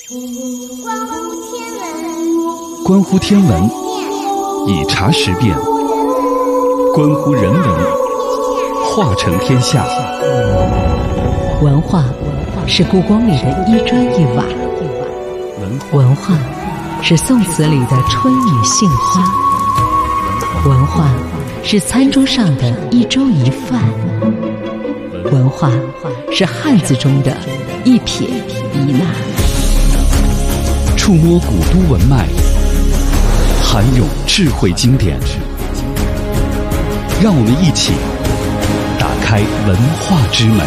关乎天文，以察时变；关乎人文，化成天下。 文化是故宫里的一砖一瓦，文化是宋词里的春雨杏花，文化是餐桌上的一粥一饭，文化是汉字中的一撇一捺。 触摸古都文脉，涵涌智慧经典，让我们一起打开文化之门。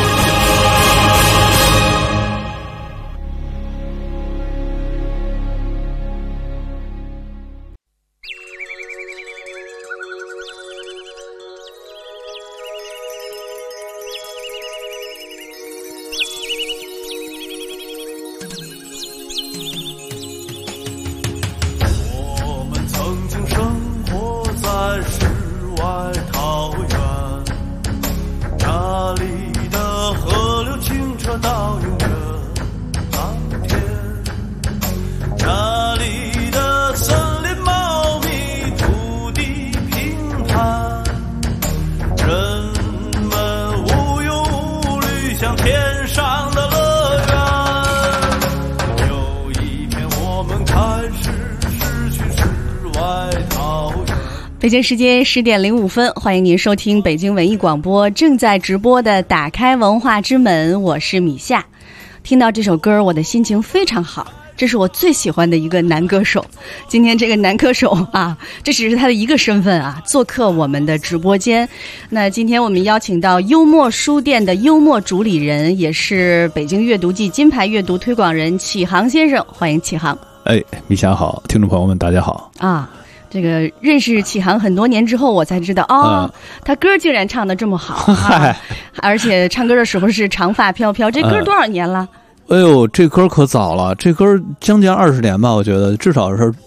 北京时间10点05分，欢迎您收听北京文艺广播正在直播的打开文化之门，我是米夏。听到这首歌，我的心情非常好，这是我最喜欢的一个男歌手。今天这个男歌手啊，这只是他的一个身份啊，做客我们的直播间。那今天我们邀请到幽默书店的幽默主理人，也是北京阅读季金牌阅读推广人启航先生，欢迎启航。 米夏好，听众朋友们大家好啊。这个认识启航很多年之后，我才知道他歌竟然唱得这么好啊！而且唱歌的时候是长发飘飘，这歌多少年了？ 哎呦，这歌可早了，这歌将近20年吧，我觉得至少是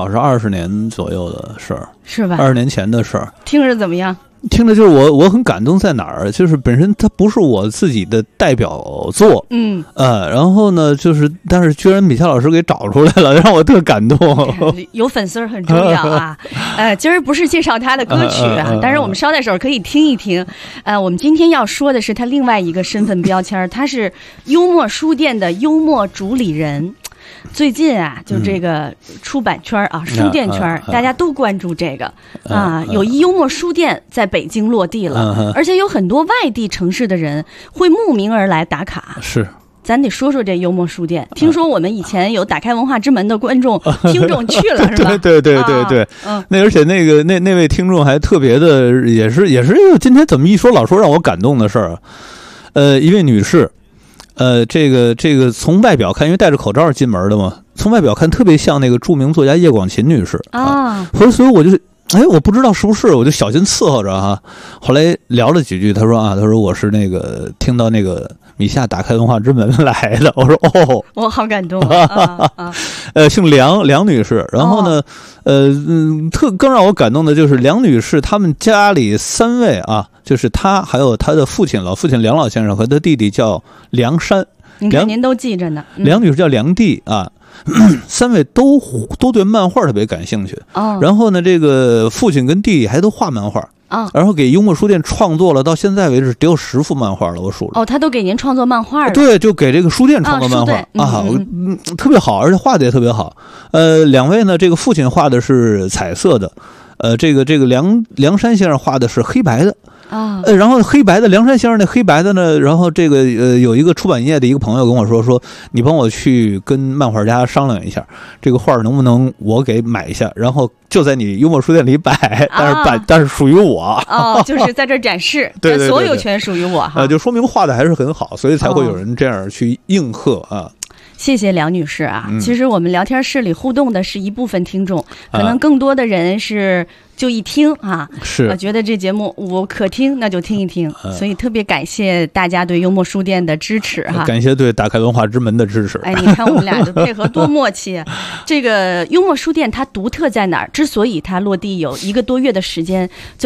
20年左右的事儿， 是吧 ？20年前的事儿， 听着怎么样？ 听着就是我很感动在哪儿，就是本身它不是我自己的代表作，然后呢，但是居然米夏老师给找出来了，让我特感动。 有粉丝很重要啊。今儿不是介绍他的歌曲啊，但是我们捎带手可以听一听。我们今天要说的是他另外一个身份标签，他是幽默书店的幽默主理人。最近啊，就这个出版圈啊，书店圈，大家都关注这个啊。有一幽默书店在北京落地了，而且有很多外地城市的人会慕名而来打卡。 是， 咱得说说这幽默书店。听说我们以前有打开文化之门的观众听众去了，是吧？ 对。而且那位听众还特别的，也是今天怎么一说老说让我感动的事儿。一位女士。这个从外表看，因为戴着口罩进门的嘛，从外表看特别像那个著名作家叶广覃女士啊。所以我就我不知道是不是，我就小心伺候着哈。后来聊了几句，他说我是那个听到那个米夏打开文化之门来的。我说我好感动姓梁女士。然后呢，更让我感动的就是梁女士他们家里3位啊，就是她还有她的老父亲梁老先生和她弟弟叫梁山。 你看您都记着呢。 梁女士叫梁娣啊。3位都对漫画特别感兴趣然后呢，这个父亲跟弟弟还都画漫画然后给幽默书店创作了，到现在为止得有10幅漫画了，我数了。 他都给您创作漫画了？ 对，就给这个书店创作漫画特别好，而且画的也特别好。2位呢，这个父亲画的是彩色的，这个梁山先生画的是黑白的。然后黑白的梁山先生那黑白的呢，然后这个有一个出版业的一个朋友跟我说你帮我去跟漫画家商量一下，这个画能不能我给买一下，然后就在你幽默书店里摆，但是属于我就是在这展示对， 所有权属于我哈。 就说明画的还是很好，所以才会有人这样去应和啊。 谢谢梁女士啊。其实我们聊天室里互动的是一部分听众，可能更多的人是就一听啊， 是觉得这节目我可听，那就听一听。所以特别感谢大家对幽默书店的支持哈， 感谢对打开文化之门的支持。 你看我们俩的配合多默契。这个幽默书店它独特在哪儿？之所以它落地有1个多月的时间，就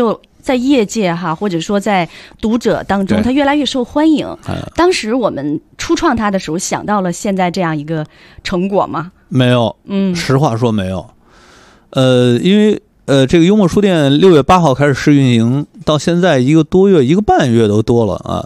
在业界哈，或者说在读者当中，它越来越受欢迎。当时我们初创它的时候，想到了现在这样一个成果吗？ 没有，实话说没有。因为这个幽默书店6月8号开始试运营，到现在1个多月、1个半月都多了啊。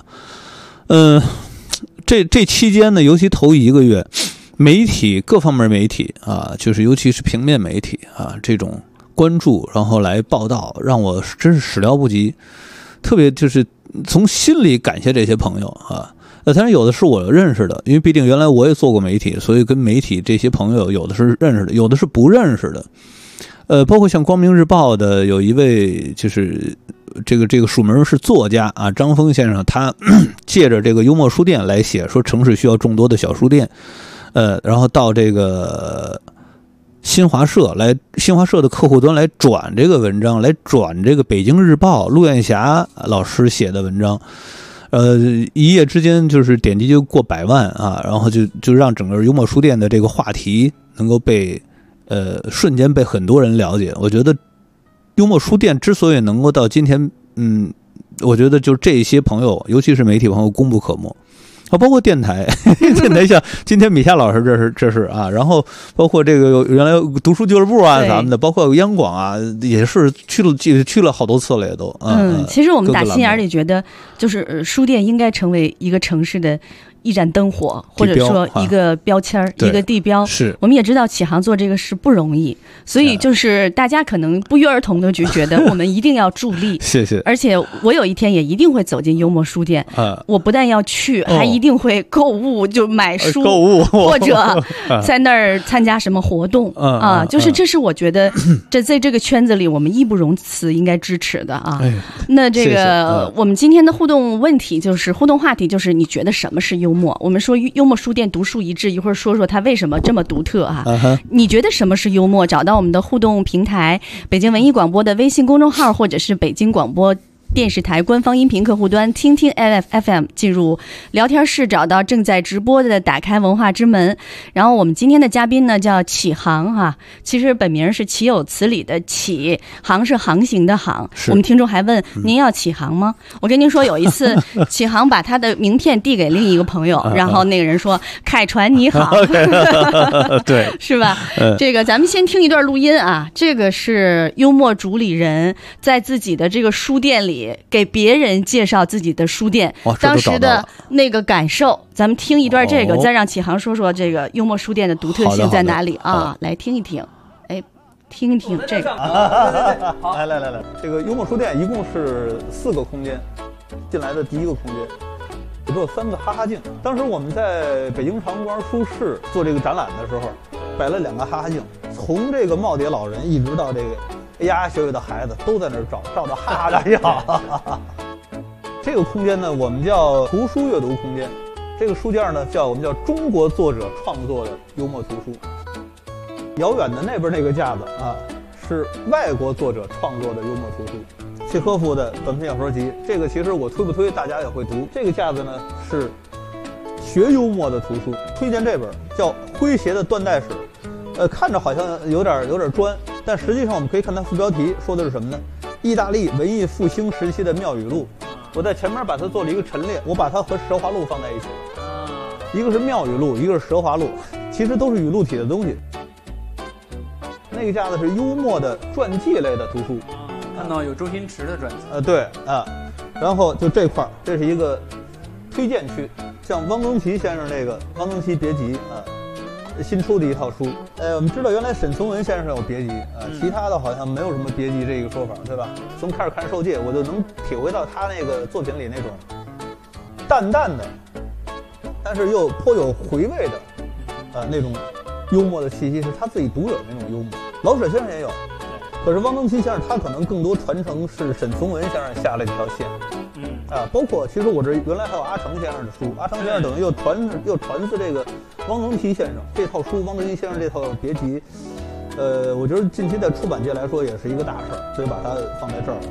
这期间呢，尤其头1个月，媒体各方面媒体啊，就是尤其是平面媒体啊，这种关注，然后来报道，让我真是始料不及。特别就是从心里感谢这些朋友啊。当然有的是我认识的，因为毕竟原来我也做过媒体，所以跟媒体这些朋友有的是认识的，有的是不认识的。包括像光明日报的有一位就是这个署名是作家啊，张峰先生，他借着这个幽默书店来写，说城市需要众多的小书店，然后到这个新华社的客户端来转这个文章，来转这个北京日报陆艳霞老师写的文章，一夜之间就是点击就过100万啊，然后就让整个幽默书店的这个话题能够被瞬间被很多人了解。我觉得幽默书店之所以能够到今天，我觉得就是这些朋友，尤其是媒体朋友功不可没。包括电台像今天米夏老师这是啊，然后包括这个原来读书俱乐部啊咱们的，包括央广啊，也是去了好多次了也都。 其实我们打心眼里觉得，就是书店应该成为一个城市的一盏灯火，或者说一个标签一个地标。 是， 我们也知道启航做这个事不容易，所以就是大家可能不约而同的就觉得我们一定要助力。 谢谢。 而且我有一天也一定会走进幽默书店，我不但要去，还一定会购物，就买书， 购物或者在那儿参加什么活动啊。就是这是我觉得在这个圈子里我们义不容辞应该支持的啊。那这个我们今天的互动话题就是你觉得什么是幽默？我们说幽默书店独树一帜，一会儿说说它为什么这么独特啊。你觉得什么是幽默？找到我们的互动平台北京文艺广播的微信公众号，或者是北京广播电视台官方音频客户端听听 FM， 进入聊天室，找到正在直播的打开文化之门。然后我们今天的嘉宾呢叫启航哈，其实本名是岂有此理的启，航是航行的航。我们听众还问您要启航吗？我跟您说，有一次启航把他的名片递给另一个朋友，然后那个人说凯传你好。 对， 是吧？这个咱们先听一段录音啊，这个是幽默主理人在自己的这个书店里给别人介绍自己的书店当时的那个感受，咱们听一段这个，再让启航说说这个幽默书店的独特性在哪里啊？来听一听，听一听这个。 来，这个幽默书店一共是4个空间，进来的第1个空间也只有3个哈哈镜。当时我们在北京长官书室做这个展览的时候，摆了2个哈哈镜，从这个耄耋老人一直到这个咿呀学语的孩子都在那儿照到哈哈大笑。这个空间呢，我们叫图书阅读空间。这个书架呢，我们叫中国作者创作的幽默图书。遥远的那边那个架子啊，是外国作者创作的幽默图书。契诃夫的短篇小说集，这个其实我推不推大家也会读。这个架子呢是学幽默的图书，推荐这本叫《诙谐的断代史》。看着好像有点专，但实际上我们可以看它副标题说的是什么呢？意大利文艺复兴时期的妙语录。我在前面把它做了一个陈列，我把它和蛇华录放在一起了。一个是妙语录，一个是蛇华录，其实都是语录体的东西。那个架子是幽默的传记类的图书， 看到有周星驰的传记。 对啊，然后就这块，这是一个推荐区，像汪曾祺先生这个《汪曾祺别集》啊。新出的一套书，我们知道原来沈从文先生有别集啊，其他的好像没有什么别集这个说法，对吧？从开始看受戒，我就能体会到他那个作品里那种淡淡的，但是又颇有回味的，那种幽默的气息，是他自己独有的那种幽默。老舍先生也有，可是汪曾祺先生他可能更多传承是沈从文先生下了这条线。包括其实我这原来还有阿成先生的书，阿成先生等于又传自这个汪曾祺先生这套书，汪曾祺先生这套别集，我觉得近期在出版界来说也是一个大事儿，所以把它放在这儿。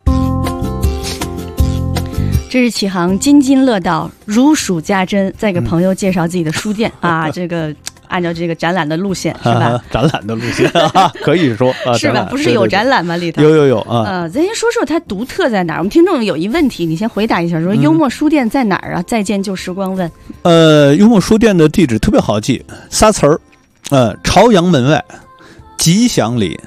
这是启航津津乐道、如数家珍，在给朋友介绍自己的书店啊，这个按照这个展览的路线是吧？ 展览的路线可以说是吧？不是有展览吗？里头有啊。 咱先说说它独特在哪儿。我们听众有一问题，你先回答一下，说幽默书店在哪儿啊？再见旧时光问。 幽默书店的地址特别好记，3词儿，朝阳门外吉祥里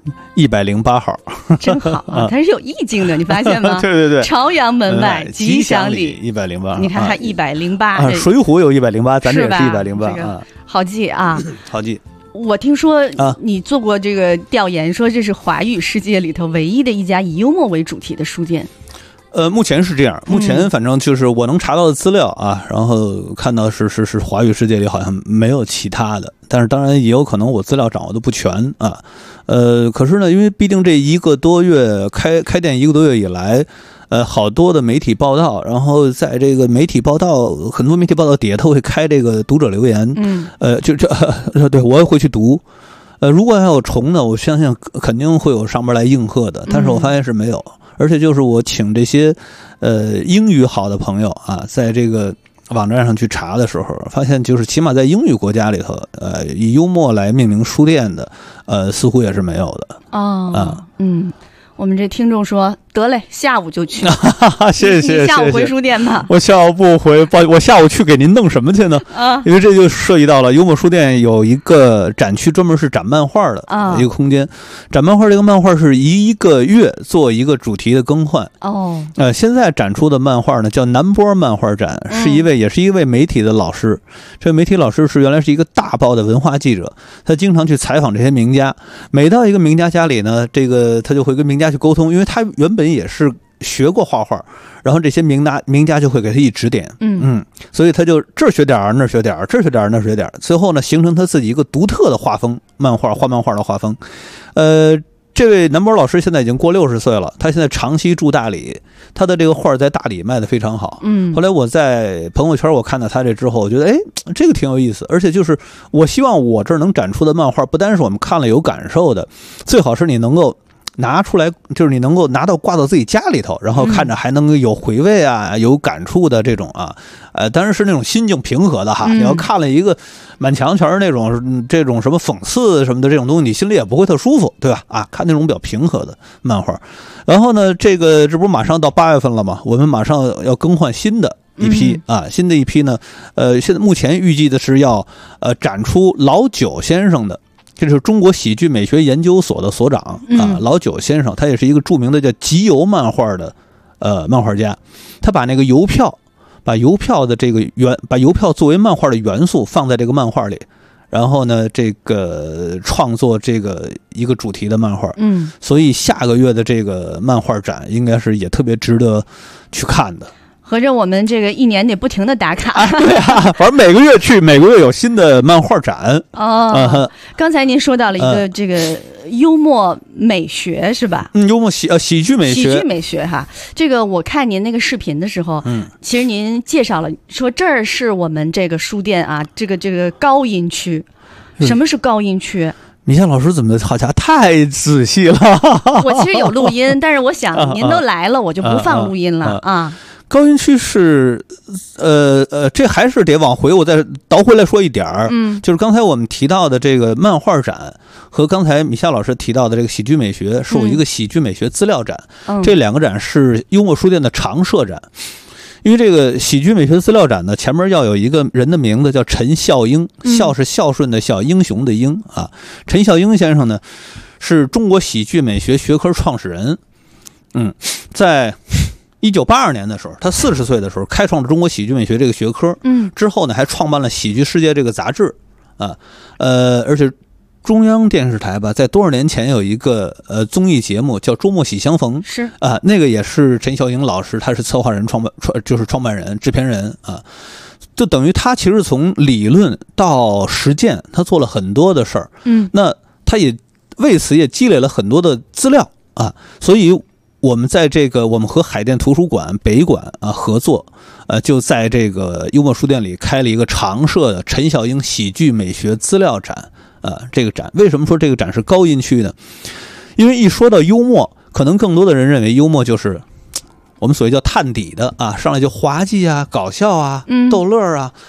108号， 真好啊！它是有意境的，你发现吗？ 对， 朝阳门外吉祥里 108， 你看它108， 水浒有108，咱这也是108 啊，好记啊， 好记。 我听说你做过这个调研，说这是华语世界里头唯一的一家以幽默为主题的书店。 目前是这样，目前反正就是我能查到的资料啊，然后看到是华语世界里好像没有其他的，但是当然也有可能我资料掌握的不全啊。可是呢，因为毕竟这1个多月开店1个多月以来，好多的媒体报道，然后在这个媒体报道，很多媒体报道底下他会开这个读者留言，对我也会去读。如果还有重呢，我相信肯定会有上边来应和的，但是我发现是没有。而且就是我请这些英语好的朋友啊，在这个网站上去查的时候，发现就是起码在英语国家里头，以幽默来命名书店的，似乎也是没有的。 我们这听众说得嘞，下午就去。 谢谢。 你下午回书店吧。 我下午不回，我下午去给您弄什么去呢？因为这就涉及到了幽默书店有一个展区，专门是展漫画的一个空间。展漫画这个漫画是1个月做一个主题的更换。现在展出的漫画呢叫南波漫画展，也是一位媒体的老师。这个媒体老师原来是一个大报的文化记者，他经常去采访这些名家。每到一个名家家里呢，他就会跟名家去沟通，因为他原本也是学过画画，然后这些名家就会给他一指点，所以他就这儿学点儿，那儿学点儿，这儿学点儿，那儿学点儿，最后呢形成他自己一个独特的画风，画漫画的画风。这位南波老师现在已经过60岁了，他现在长期住大理，他的这个画在大理卖得非常好。后来我在朋友圈我看到他这之后，我觉得这个挺有意思，而且就是我希望我这儿能展出的漫画，不单是我们看了有感受的，最好是你能够拿出来，就是你能够拿到挂到自己家里头，然后看着还能有回味啊，有感触的这种啊，当然是那种心境平和的哈。你要看了一个满墙全是那种这种什么讽刺什么的这种东西，你心里也不会特舒服，对吧？看那种比较平和的漫画。然后呢，这不是马上到8月份了吗？我们马上要更换新的一批新的一批呢，现在目前预计的是要展出老九先生的。这是中国喜剧美学研究所的所长老九先生，他也是一个著名的叫集邮漫画的漫画家。他把那个邮票，把邮票作为漫画的元素放在这个漫画里，然后呢，这个创作这个一个主题的漫画。所以下个月的这个漫画展应该是也特别值得去看的。 合着我们这个1年得不停的打卡。 对啊，反正每个月去，每个月有新的漫画展。 刚才您说到了一个这个幽默美学是吧？ 幽默喜剧美学。 喜剧美学哈，这个我看您那个视频的时候，其实您介绍了说这儿是我们这个书店啊，这个高音区。什么是高音区？ 米夏老师怎么好像太仔细了？ 我其实有录音，但是我想您都来了，我就不放录音了啊。 高音区是，这还是得往回，我再倒回来说一点儿，就是刚才我们提到的这个漫画展和刚才米夏老师提到的这个喜剧美学，是我一个喜剧美学资料展，这2个展是幽默书店的常设展。因为这个喜剧美学资料展呢，前面要有一个人的名字叫陈孝英，孝是孝顺的孝，英雄的英啊。陈孝英先生呢，是中国喜剧美学学科创始人，在1982年的时候，他40岁的时候开创了中国喜剧美学这个学科，之后呢还创办了《喜剧世界》这个杂志而且中央电视台吧，在多少年前有一个综艺节目叫《周末喜相逢》， 是那个也是陈孝英老师，他是策划人、就是创办人、制片人啊，就等于他其实从理论到实践，他做了很多的事儿，那他也为此也积累了很多的资料啊，所以我们在我们和海淀图书馆、北馆合作，就在这个幽默书店里开了一个常设的陈孝英喜剧美学资料展。这个展为什么说这个展是高音区呢？因为一说到幽默，可能更多的人认为幽默就是我们所谓叫探底的上来就滑稽啊、搞笑啊、逗乐啊。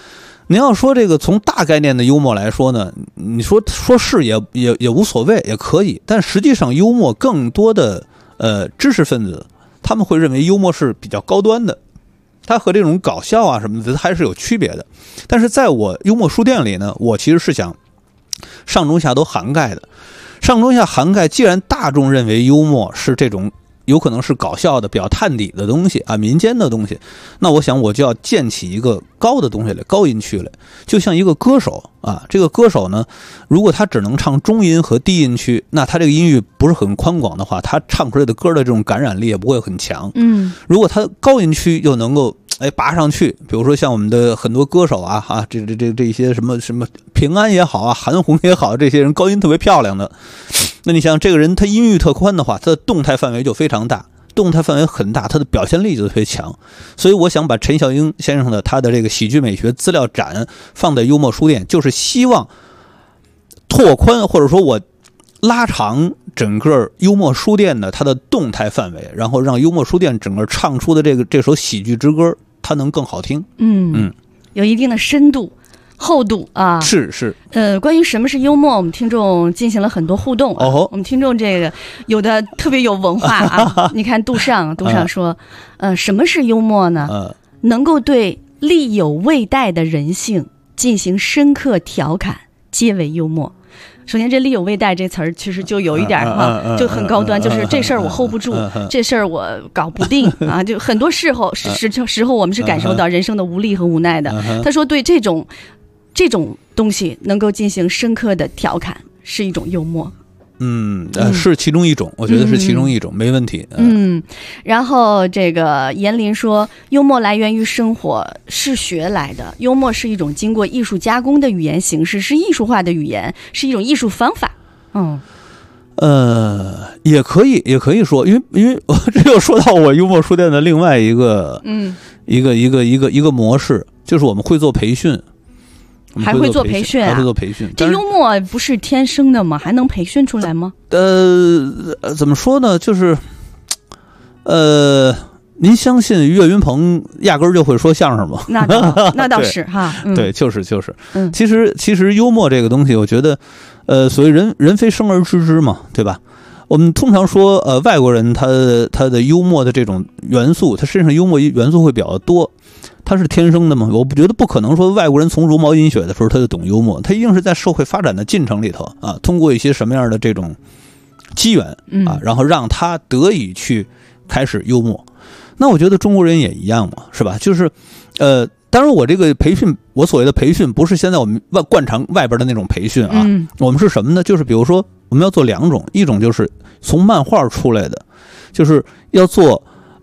您要说这个从大概念的幽默来说呢，你说是也无所谓，也可以，但实际上幽默更多的知识分子他们会认为幽默是比较高端的，它和这种搞笑啊什么的还是有区别的。但是在我幽默书店里呢，我其实是想上中下都涵盖的，上中下涵盖。既然大众认为幽默是这种有可能是搞笑的比较探底的东西啊，民间的东西，那我想我就要建起一个高的东西来，高音区来。就像一个歌手啊，这个歌手呢，如果他只能唱中音和低音区，那他这个音域不是很宽广的话，他唱出来的歌的这种感染力也不会很强。如果他高音区又能够拔上去，比如说像我们的很多歌手啊，这些什么平安也好啊，韩红也好，这些人高音特别漂亮的，那你想这个人他音域特宽的话，他的动态范围就非常大，动态范围很大，他的表现力就特别强。所以我想把陈小英先生的他的这个喜剧美学资料展放在幽默书店，就是希望拓宽或者说我拉长整个幽默书店的它的动态范围，然后让幽默书店整个唱出的这首喜剧之歌它能更好听。 有一定的深度厚度啊。 是。 关于什么是幽默，我们听众进行了很多互动我们听众这个有的特别有文化啊。你看杜尚说什么是幽默呢？能够对力有未逮的人性进行深刻调侃，皆为幽默。首先这力有未逮这词儿其实就有一点就很高端，就是这事儿我 hold 不住，这事儿我搞不定啊，就很多时候我们是感受到人生的无力和无奈的。他说对这种东西能够进行深刻的调侃是一种幽默。 是其中一种，我觉得是其中一种，没问题。 然后这个严林说，幽默来源于生活，是学来的。幽默是一种经过艺术加工的语言形式，是艺术化的语言，是一种艺术方法。 也可以说，因为我这又说到我幽默书店的另外一个一个模式，就是我们会做培训。 还会做培训这幽默不是天生的吗？还能培训出来吗？ 怎么说呢？就是您相信岳云鹏压根儿就会说相声吗？ 那倒是哈。 对，就是。其实幽默这个东西，我觉得所谓人非生而知之嘛，对吧？我们通常说外国人他的幽默的这种元素，他身上幽默元素会比较多。他是天生的吗？我不觉得，不可能说外国人从茹毛饮血的时候他就懂幽默，他一定是在社会发展的进程里头啊，通过一些什么样的这种机缘啊，然后让他得以去开始幽默。那我觉得中国人也一样嘛，是吧？就是当然我这个培训，我所谓的培训不是现在我们惯常外边的那种培训啊，我们是什么呢？就是比如说我们要做两种，一种就是从漫画出来的，就是要做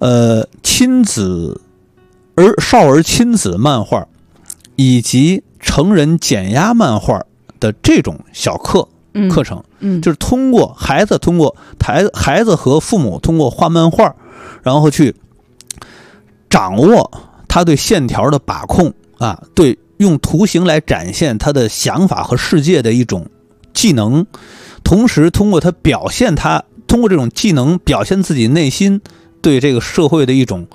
少儿亲子漫画以及成人减压漫画的这种小课程，就是通过孩子和父母通过画漫画，然后去掌握他对线条的把控啊，对用图形来展现他的想法和世界的一种技能，同时通过这种技能表现自己内心对这个社会的一种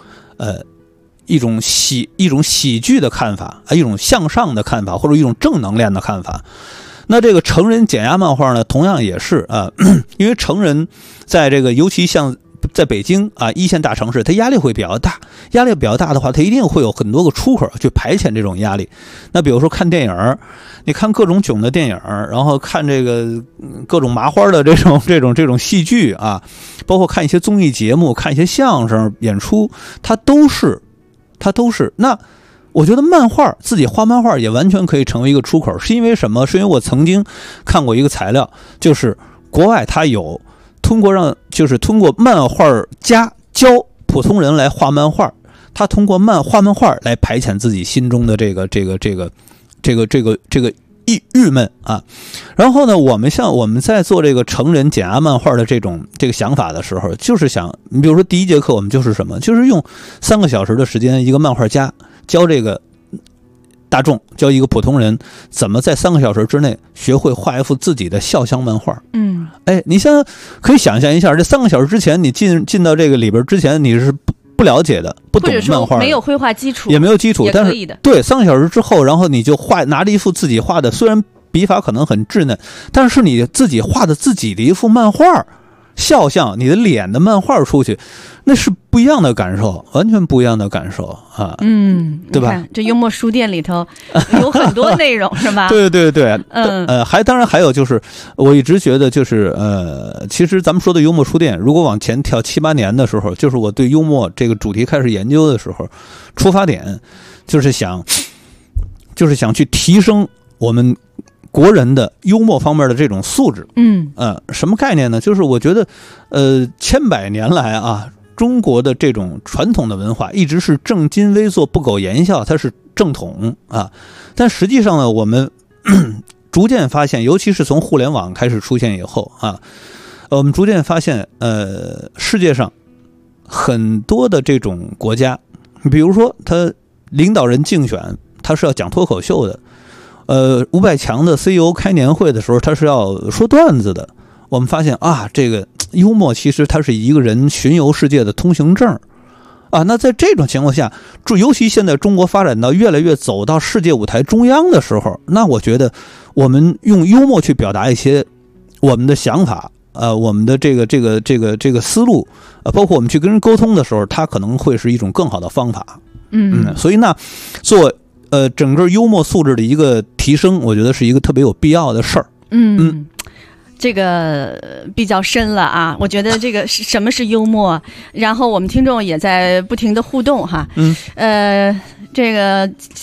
喜剧的看法，一种向上的看法，或者一种正能量的看法。那这个成人减压漫画呢，同样也是因为成人在这个尤其像在北京一线大城市，他压力会比较大，压力比较大的话，他一定会有很多个出口去排遣这种压力。那比如说看电影，你看各种囧的电影，然后看这个各种麻花的这种戏剧啊，包括看一些综艺节目，看一些相声演出，它都是。那我觉得自己画漫画也完全可以成为一个出口，是因为什么？是因为我曾经看过一个材料，就是国外它有通过漫画家教普通人来画漫画，他通过画漫画来排遣自己心中的这个郁闷啊。然后呢，我们在做这个成人减压漫画的这个想法的时候，就是想，你比如说第一节课我们就是什么，就是用3个小时的时间，一个漫画家教这个大众，教一个普通人怎么在3个小时之内学会画一幅自己的肖像漫画。你可以想象一下，这3个小时之前你进到这个里边之前，你是不了解的，不懂漫画， 没有绘画基础， 也没有基础， 但是对3个小时之后，然后你就拿着一幅自己画的，虽然笔法可能很稚嫩，但是你自己画的自己的一幅漫画。肖像你的脸的漫画出去，那是不一样的感受，完全不一样的感受啊！对吧？ 这幽默书店里头有很多内容，是吧？ 对，当然还有就是，我一直觉得就是其实咱们说的幽默书店，如果往前跳7、8年的时候，就是我对幽默这个主题开始研究的时候，出发点就是想去提升我们国人的幽默方面的这种素质。什么概念呢？就是我觉得千百年来啊，中国的这种传统的文化一直是正襟危坐不苟言笑，它是正统啊。但实际上呢，我们逐渐发现，尤其是从互联网开始出现以后啊，我们逐渐发现世界上很多的这种国家，比如说他领导人竞选他是要讲脱口秀的，500强的 CEO 开年会的时候他是要说段子的。我们发现啊，这个幽默其实它是一个人巡游世界的通行证啊。那在这种情况下，尤其现在中国发展到越来越走到世界舞台中央的时候，那我觉得我们用幽默去表达一些我们的想法，我们的这个思路，包括我们去跟人沟通的时候，它可能会是一种更好的方法。所以呢，做整个幽默素质的一个提升，我觉得是一个特别有必要的事儿。 这个比较深了啊，我觉得这个什么是幽默，然后我们听众也在不停的互动哈。这个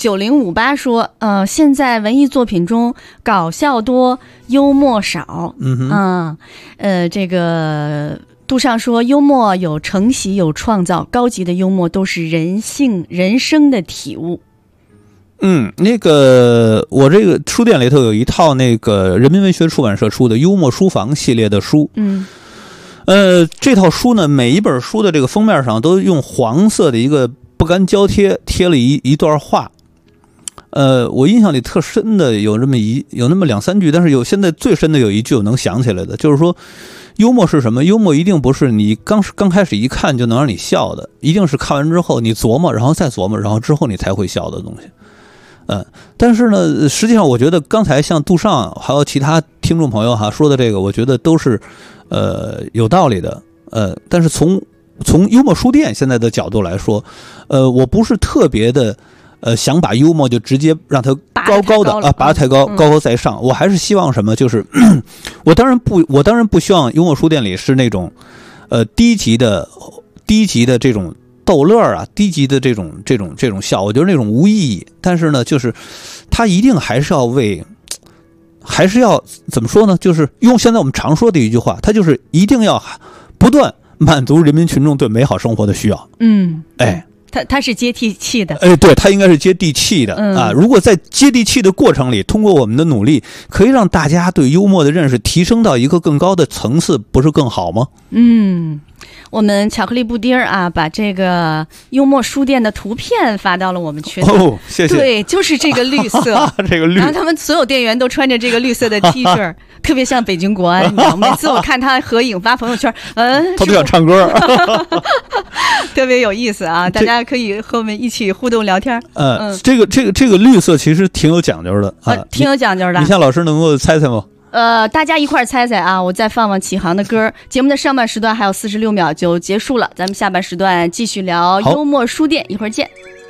9058说，现在文艺作品中搞笑多，幽默少。这个杜尚说，幽默有承袭有创造，高级的幽默都是人生的体悟。 那个我这个书店里头有一套那个人民文学出版社出的幽默书房系列的书。这套书呢，每一本书的这个封面上都用黄色的一个不干胶贴贴了一段话。我印象里特深的有那么2、3句，但是现在最深的有一句我能想起来的，就是说幽默是什么？幽默一定不是你刚开始一看就能让你笑的，一定是看完之后你琢磨，然后再琢磨，然后之后你才会笑的东西。但是呢，实际上我觉得刚才像杜尚还有其他听众朋友说的这个，我觉得都是有道理的。但是从幽默书店现在的角度来说，我不是特别的想把幽默就直接让它高高的拔太高，高高在上。我还是希望什么，就是我当然不希望幽默书店里是那种低级的这种逗乐啊，低级的这种笑，我觉得那种无意义。但是呢，就是他一定还是要怎么说呢？就是用现在我们常说的一句话，他就是一定要不断满足人民群众对美好生活的需要。 它是接地气的。 对，它应该是接地气的啊。如果在接地气的过程里，通过我们的努力，可以让大家对幽默的认识提升到一个更高的层次，不是更好吗？ 我们巧克力布丁啊，把这个幽默书店的图片发到了我们群里。 谢谢。 对，就是这个绿色， 这个绿。 然后他们所有店员都穿着这个绿色的 T 恤，特别像北京国安。你知道，每次我看他合影发朋友圈， 他都想唱歌， 特别有意思啊！大家可以和我们一起互动聊天。 这个绿色其实挺有讲究的啊， 挺有讲究的。 你像老师能够猜猜吗？ 大家一块猜猜啊！我再放启航的歌。节目的上半时段还有46秒就结束了，咱们下半时段继续聊幽默书店，一会儿见。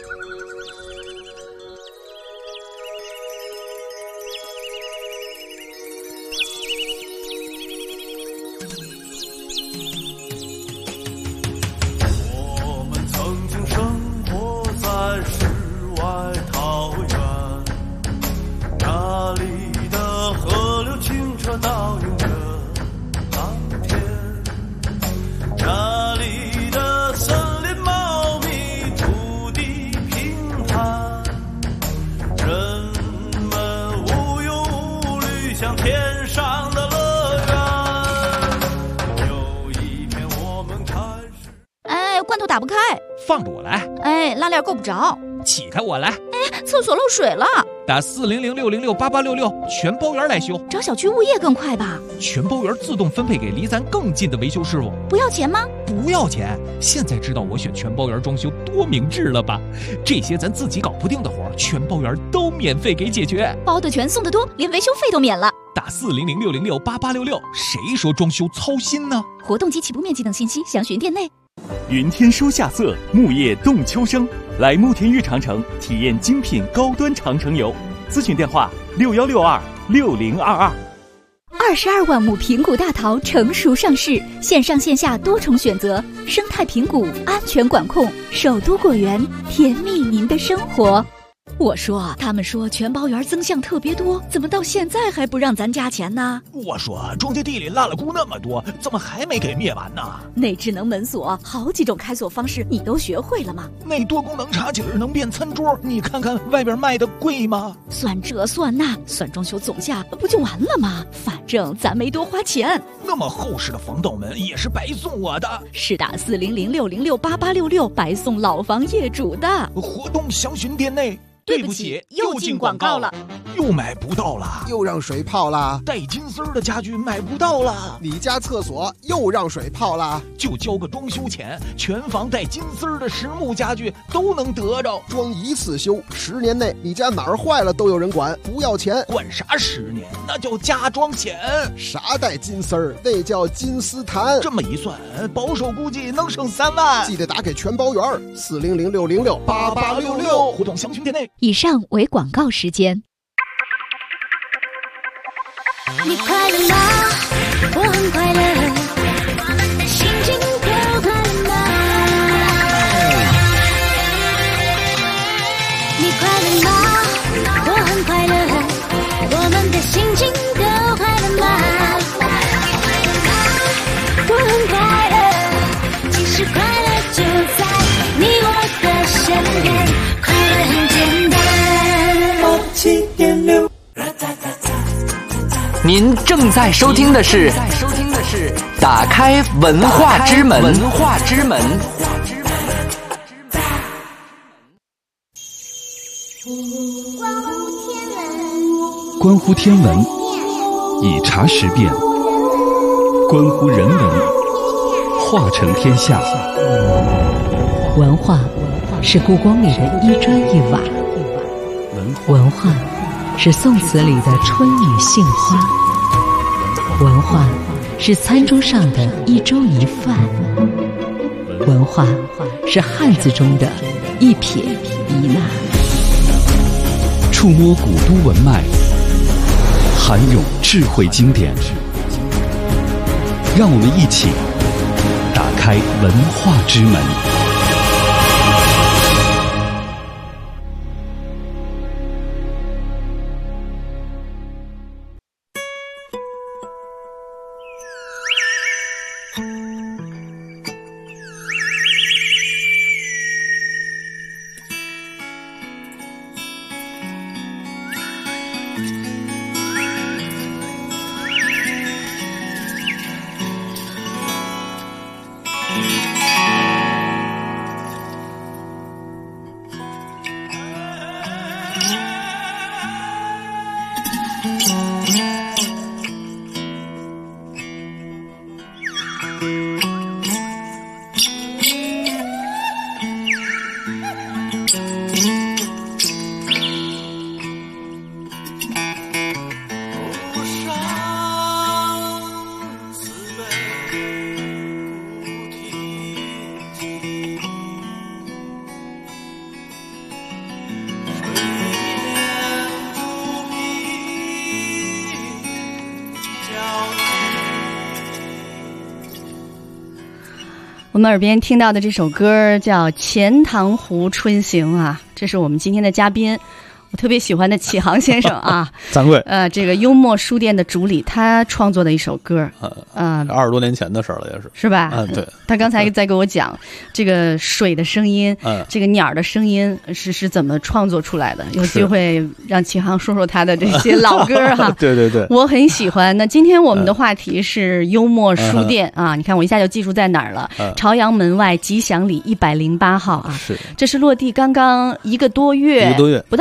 我们曾经生活在世外桃源，那里的河流清澈倒映着蓝天，那里的森林茂密，土地平坦，人们无忧无虑，像天上的乐园。有一天我们开始， 罐头打不开， 放着我来。 拉链够不着， 起开我来。 厕所漏水了， 打400-606-8866，全包圆来修。 找小区物业更快吧？ 全包圆自动分配给离咱更近的维修师傅。 不要钱吗？ 不要钱。现在知道我选全包圆装修多明智了吧？这些咱自己搞不定的活，全包圆都免费给解决。 包的全，送的多，连维修费都免了。 打400-606-8866，谁说装修操心呢？ 活动及起步面积等信息详询店内。 云天收夏色，木叶动秋生。来慕田峪长城体验精品高端长城游，咨询电话61626022。 22万亩平谷大桃成熟上市，线上线下多重选择，生态平谷，安全管控，首都果园，甜蜜您的生活。我说，他们说全包园增项特别多，怎么到现在还不让咱加钱呢？ 我说，种地地里落了菇那么多，怎么还没给灭完呢？ 那智能门锁好几种开锁方式，你都学会了吗？ 那多功能茶几能变餐桌，你看看外边卖的贵吗？ 算这算那，算装修总价不就完了吗？反正咱没多花钱。 那么厚实的防盗门也是白送我的。 是打400-606-8866白送老房业主的。 活动详询店内。 对不起，又进广告了， 又买不到了， 又让水泡了， 带金丝的家具买不到了， 你家厕所又让水泡了， 就交个装修钱，全房带金丝的实木家具都能得着， 装一次修，10年内你家哪儿坏了都有人管，不要钱。 管啥10年？那叫加装钱。 啥带金丝儿？那叫金丝檀。 这么一算，保守估计能省3万。 记得打给全包圆，400-606-8866， 活动详询店内。 以上为广告时间。 你快乐吗？我很快乐，心情都快乐吗？你快乐吗？我很快乐，我们的心情都快乐吗？我很快乐，其实快乐就在你我的身边，快乐很简单。87.6。 您正在收听的是打开文化之门。 关乎天文，以茶识变；关乎人文，化成天下。 文化是故宫里的一砖一瓦，文化是宋词里的春雨杏花，文化是餐桌上的一粥一饭，文化是汉字中的一撇一捺。 触摸古都文脉，涵涌智慧经典，让我们一起打开文化之门。 我们耳边听到的这首歌叫《钱塘湖春行》啊，这是我们今天的嘉宾，我特别喜欢的启航先生啊， 掌柜， 这个幽默书店的主理，他创作的一首歌 ，20多年前的事了，也是吧？ 对。 他刚才在给我讲这个水的声音，这个鸟的声音是怎么创作出来的？有机会让启航说说他的这些老歌哈。 对对对， 我很喜欢。那今天我们的话题是幽默书店啊，你看我一下就记住在哪儿了，朝阳门外吉祥里108号啊，这是落地刚刚1个多月，不到2个月。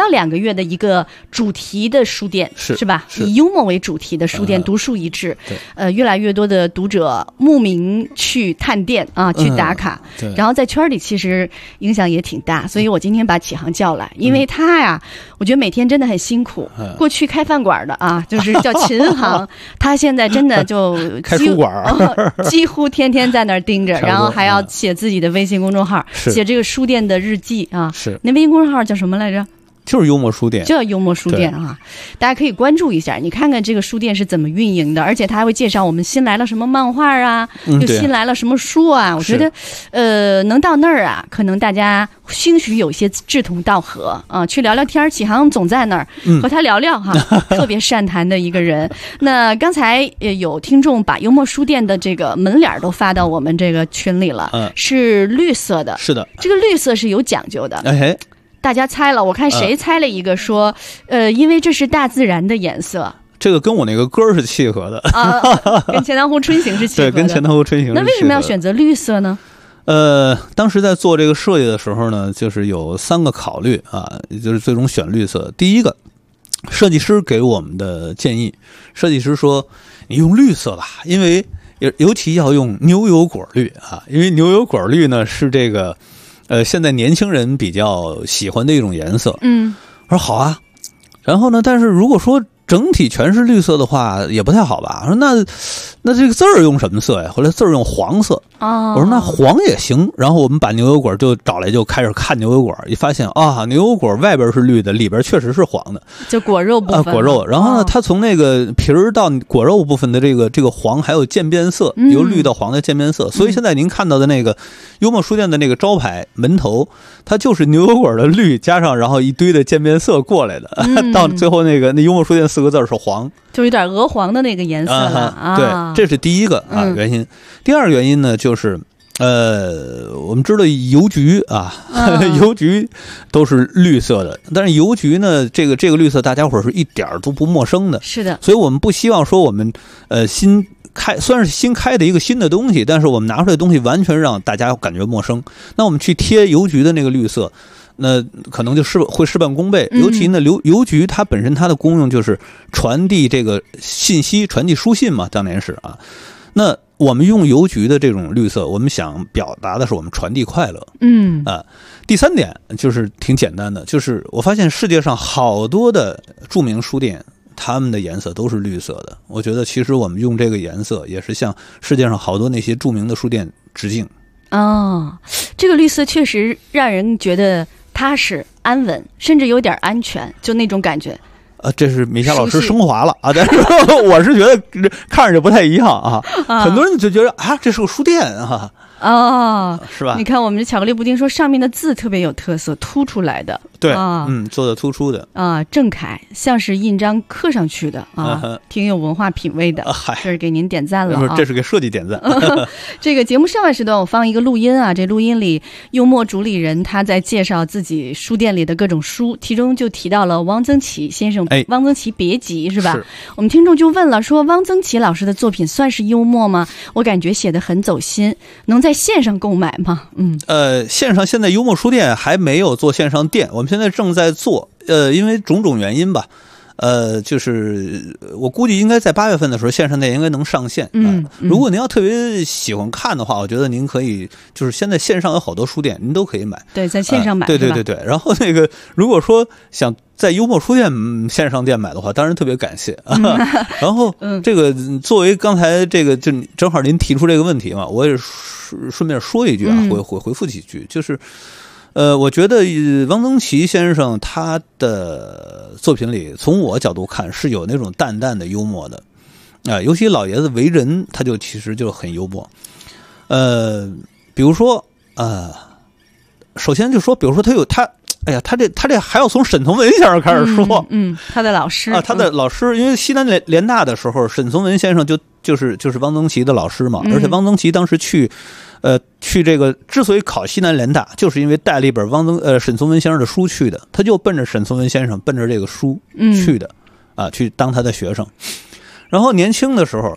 月的一个主题的书店，是吧？以幽默为主题的书店，独树一帜。越来越多的读者慕名去探店啊，去打卡。然后在圈里其实影响也挺大，所以我今天把启航叫来，因为他呀，我觉得每天真的很辛苦。过去开饭馆的啊，就是叫秦航，他现在真的就开书馆， 几乎天天在那儿盯着，然后还要写自己的微信公众号，写这个书店的日记啊。 是， 那微信公众号叫什么来着？ 就是幽默书店， 就叫幽默书店啊！大家可以关注一下，你看看这个书店是怎么运营的，而且他还会介绍我们新来了什么漫画啊，又新来了什么书啊。我觉得，能到那儿啊，可能大家兴许有一些志同道合啊，去聊聊天。启航总在那儿，和他聊聊哈，特别善谈的一个人。那刚才有听众把幽默书店的这个门脸都发到我们这个群里了，是绿色的， 是的， 这个绿色是有讲究的。 哎。 大家猜了，我看谁猜了一个说，因为这是大自然的颜色。 这个跟我那个歌是契合的啊，跟钱塘湖春行是契合的。 对，跟钱塘湖春行是契合的。 那为什么要选择绿色呢？ 当时在做这个设计的时候呢，就是有3个考虑啊，也就是最终选绿色。第一个，设计师给我们的建议，设计师说你用绿色吧，因为尤其要用牛油果绿啊，因为牛油果绿呢是这个。现在年轻人比较喜欢的一种颜色。我说好啊。然后呢，但是如果说整体全是绿色的话，也不太好吧？我说那这个字儿用什么色呀？后来字儿用黄色。我说那黄也行。然后我们把牛油果就找来，就开始看牛油果，一发现啊，牛油果外边是绿的，里边确实是黄的， 就果肉部分。 果肉。然后呢，它从那个皮儿到果肉部分的这个黄，还有渐变色，由绿到黄的渐变色。所以现在您看到的那个幽默书店的那个招牌门头，它就是牛油果的绿加上然后一堆的渐变色过来的，到最后那幽默书店4个字是黄， 就有点鹅黄的那个颜色了。 对，这是第一个原因。第二个原因呢，就是我们知道邮局啊，邮局都是绿色的，但是邮局呢，这个绿色大家伙是一点都不陌生的。 是的， 所以我们不希望说我们虽然是新开的一个新的东西，但是我们拿出来的东西完全让大家感觉陌生。那我们去贴邮局的那个绿色，那可能就会事半功倍。尤其呢，邮局它本身它的功用就是传递这个信息，传递书信嘛，当年是啊。那我们用邮局的这种绿色，我们想表达的是我们传递快乐。第3点就是挺简单的，就是我发现世界上好多的著名书店，他们的颜色都是绿色的。我觉得其实我们用这个颜色也是向世界上好多那些著名的书店致敬。 这个绿色确实让人觉得踏实安稳，甚至有点安全，就那种感觉。 这是米夏老师升华了啊，但是我是觉得看着就不太一样啊。很多人就觉得啊，这是个书店啊。是吧？ 你看我们的巧克力布丁说上面的字特别有特色，凸出来的。 对，做的突出的郑恺像是印章刻上去的啊，挺有文化品位的。这是给您点赞了啊！ 这是给设计点赞。 这个节目上半时段我放一个录音啊，这录音里幽默主理人他在介绍自己书店里的各种书，其中就提到了汪曾祺先生，汪曾祺别集是吧？是。我们听众就问了，说汪曾祺老师的作品算是幽默吗？我感觉写得很走心，能在线上购买吗？ 线上现在幽默书店还没有做线上店，我们现在正在做，因为种种原因吧，就是我估计应该在8月份的时候线上店应该能上线。如果您要特别喜欢看的话，我觉得您可以，就是现在线上有好多书店您都可以买。 对，在线上买。 对。然后那个如果说想在幽默书店线上店买的话，当然特别感谢。然后这个作为刚才这个就正好您提出这个问题嘛，我也顺便说一句啊，回复几句，就是我觉得汪曾祺先生他的作品里，从我角度看是有那种淡淡的幽默的尤其老爷子为人，他就其实就很幽默。比如说首先就说，比如说他这还要从沈从文先生开始说。 他的老师他的老师，因为西南联大的时候，沈从文先生就是汪曾祺的老师嘛，而且汪曾祺当时去这个之所以考西南联大，就是因为带了一本沈从文先生的书去的，他就奔着沈从文先生奔着这个书去的去当他的学生。然后年轻的时候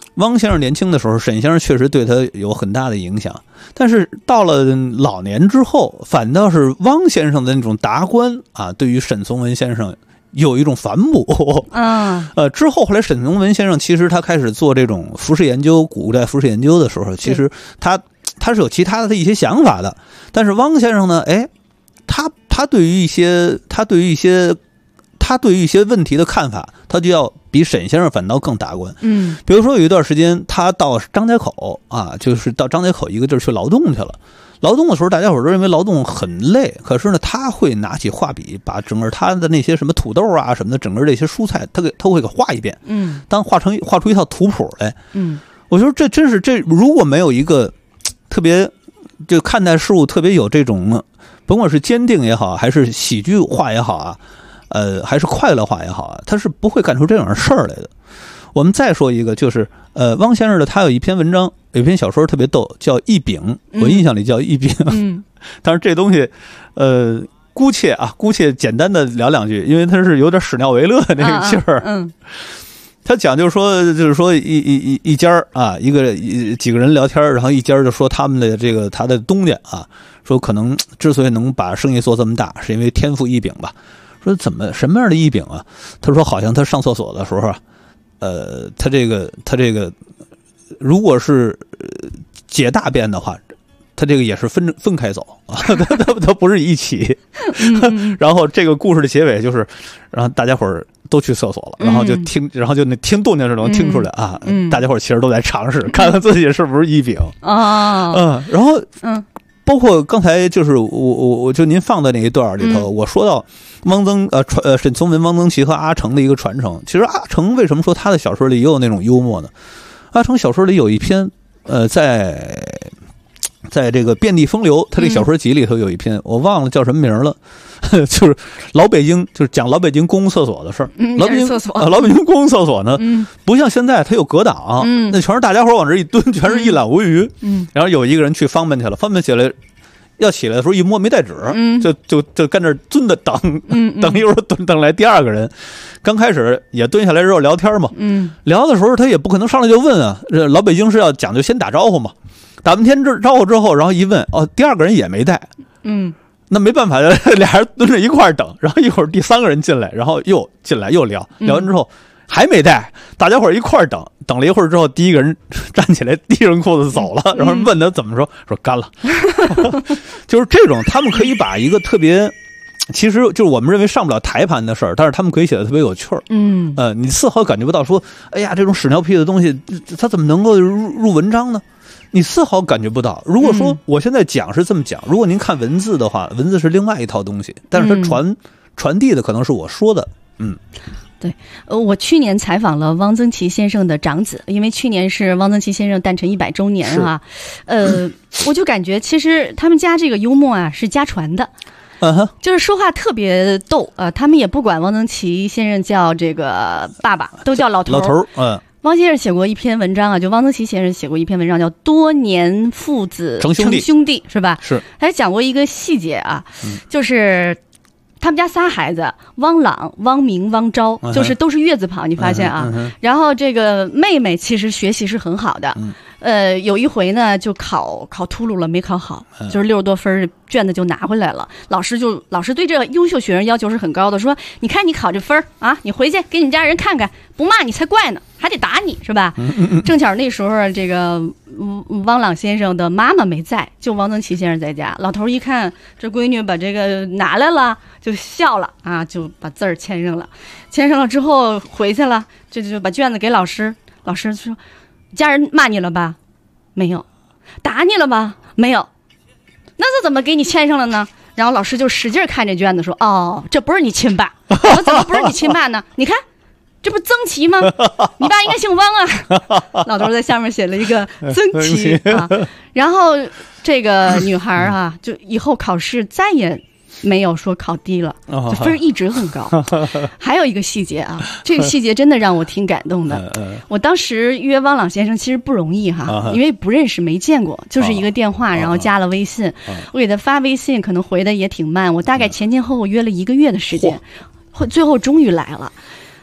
汪先生年轻的时候，沈先生确实对他有很大的影响，但是到了老年之后，反倒是汪先生的那种达观啊，对于沈从文先生有一种反哺。之后来沈从文先生其实他开始做这种服饰研究、古代服饰研究的时候，其实他是有其他的一些想法的，但是汪先生呢，他对于一些问题的看法，他就要比沈先生反倒更达观。比如说有一段时间他到张家口啊，就是到张家口一个地儿去劳动去了。劳动的时候大家伙都认为劳动很累，可是呢他会拿起画笔把整个他的那些什么土豆啊什么的，整个这些蔬菜他会给画一遍，当画出一套图谱来。我觉得这真是如果没有一个特别就看待事物特别有这种甭管是坚定也好，还是喜剧化也好啊，还是快乐化也好啊，他是不会干出这种事儿来的。我们再说一个，就是汪先生的他有一篇文章，有一篇小说特别逗，叫《一饼》，我印象里叫《一饼》。但是这东西姑且简单的聊两句，因为它是有点屎尿为乐的那个劲儿。他讲就是说一家啊，几个人聊天，然后一家就说他们的他的东家啊，说可能之所以能把生意做这么大，是因为天赋异禀吧。说什么样的异禀啊？他说好像他上厕所的时候啊，他这个如果是解大便的话，他这个也是分开走啊，他不是一起。然后这个故事的结尾就是，然后大家伙儿都去厕所了，然后就听动静是能听出来啊，大家伙儿其实都在尝试看看自己是不是异禀啊。然后包括刚才就是我就您放的那一段里头，我说到沈从文、汪曾祺和阿城的一个传承。其实阿城为什么说他的小说里也有那种幽默呢？阿城小说里有一篇在这个遍地风流，他这小说集里头有一篇，我忘了叫什么名了，就是老北京，就是讲老北京公共厕所的事儿。老北京公共厕所呢，不像现在它有隔挡，那全是大家伙往这一蹲，全是一览无余。然后有一个人去方便去了，方便起来要起来的时候一摸没带纸，就跟那蹲着等一会儿等来第二个人。刚开始也蹲下来之后聊天嘛，聊的时候他也不可能上来就问啊，老北京是要讲究先打招呼嘛。打半天招呼之后，然后一问，第二个人也没带，那没办法，俩人蹲着一块儿等，然后一会儿第三个人进来，然后又进来又聊完之后还没带，大家伙一块儿等了一会儿之后，第一个人站起来提上裤子走了，然后问他怎么说干了。就是这种，他们可以把一个特别，其实就是我们认为上不了台盘的事儿，但是他们可以写得特别有趣儿。你丝毫感觉不到说，哎呀，这种屎尿屁的东西，它怎么能够入文章呢？你丝毫感觉不到。如果说我现在讲是这么讲，如果您看文字的话，文字是另外一套东西，但是它传递的可能是我说的。 对，我去年采访了汪曾祺先生的长子，因为去年是汪曾祺先生诞辰100周年啊。我就感觉其实他们家这个幽默啊是家传的。就是说话特别逗啊，他们也不管汪曾祺先生叫这个爸爸，都叫老头。汪先生写过一篇文章啊，就汪曾祺先生写过一篇文章，叫《多年父子成兄弟》，是吧？是。还讲过一个细节啊，就是他们家仨孩子，汪朗、汪明、汪昭，就是都是月字旁，你发现啊？然后这个妹妹其实学习是很好的。有一回呢，就考秃噜了，没考好，就是60多分，卷子就拿回来了。老师对这个优秀学生要求是很高的，说你看你考这分啊，你回去给你家人看看，不骂你才怪呢，还得打你是吧？正巧那时候这个汪朗先生的妈妈没在，就汪曾祺先生在家。老头一看这闺女把这个拿来了，就笑了啊，就把字儿签上了。签上了之后回去了，就把卷子给老师。老师说。家人骂你了吧？没有。打你了吧？没有。那这怎么给你签上了呢？然后老师就使劲看这卷子说：“哦，这不是你亲爸。”我怎么不是你亲爸呢？你看，这不是曾祺吗？你爸应该姓汪啊。老头在下面写了一个曾祺啊。然后这个女孩啊，就以后考试再也没有说考低了，就分一直很高。还有一个细节啊，这个细节真的让我挺感动的。我当时约汪朗先生其实不容易哈，因为不认识没见过，就是一个电话，然后加了微信。我给他发微信，可能回的也挺慢，我大概前后约了1个月的时间，最后终于来了。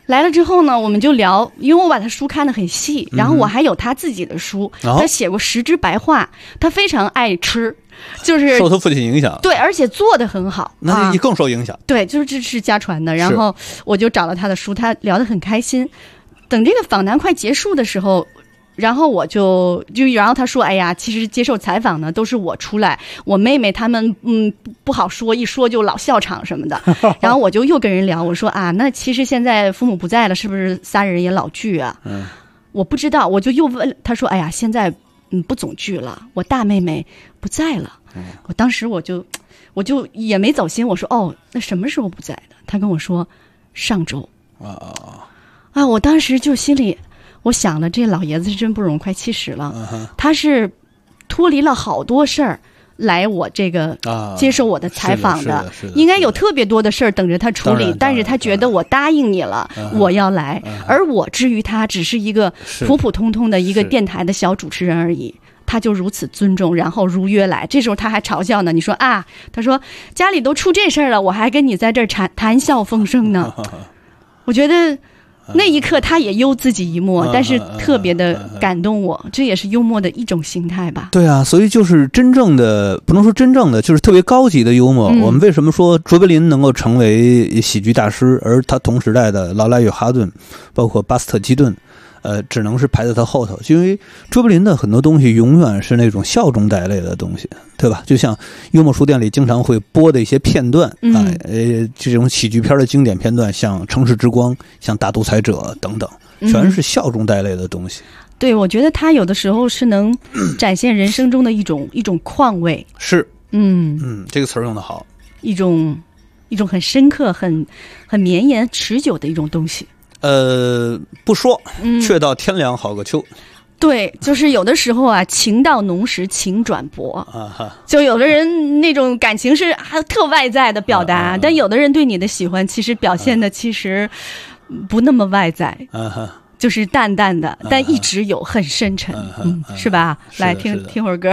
来了之后呢，我们就聊，因为我把他书看得很细，然后我还有他自己的书，他写过10支白话，他非常爱吃，就是受他父亲影响， 对，而且做得很好， 那你更受影响。 对，就是这是家传的。然后我就找了他的书，他聊得很开心。等这个访谈快结束的时候，然后我然后他说，哎呀，其实接受采访呢都是我出来，我妹妹他们不好说，一说就老笑场什么的。然后我就又跟人聊，我说啊，那其实现在父母不在了，是不是仨人也老聚啊？我不知道，我就又问他说，哎呀，现在不总聚了，我大妹妹不在了。我当时我就也没走心，我说哦，那什么时候不在的？他跟我说上周。我当时就心里。我想了，这老爷子是真不容易，快70了。他是脱离了好多事儿来我这个接受我的采访的，应该有特别多的事儿等着他处理。但是他觉得我答应你了，我要来。而我至于他只是一个普普通通的一个电台的小主持人而已。他就如此尊重，然后如约来。这时候他还嘲笑呢，你说啊，他说家里都出这事儿了，我还跟你在这儿谈笑风生呢。我觉得。那一刻他也忧自己一默，但是特别的感动我，这也是幽默的一种形态吧。 对啊，所以就是真正的，不能说真正的，就是特别高级的幽默。我们为什么说卓别林能够成为喜剧大师，而他同时代的劳莱与哈顿，包括巴斯特基顿，只能是排在他后头，因为卓别林的很多东西永远是那种笑中带泪的东西，对吧？就像幽默书店里经常会播的一些片段这种喜剧片的经典片段，像《城市之光》、像《大独裁者》等等，全是笑中带泪的东西。 对，我觉得他有的时候是能展现人生中的一种况味。 是，这个词儿用得好， 一种很深刻、很绵延、持久的一种东西。 不说，却到天凉好个秋。 对，就是有的时候啊，情到浓时情转薄就有的人那种感情是特外在的表达，但有的人对你的喜欢其实表现的其实不那么外在，就是淡淡的，但一直有很深沉，是吧？来听会儿歌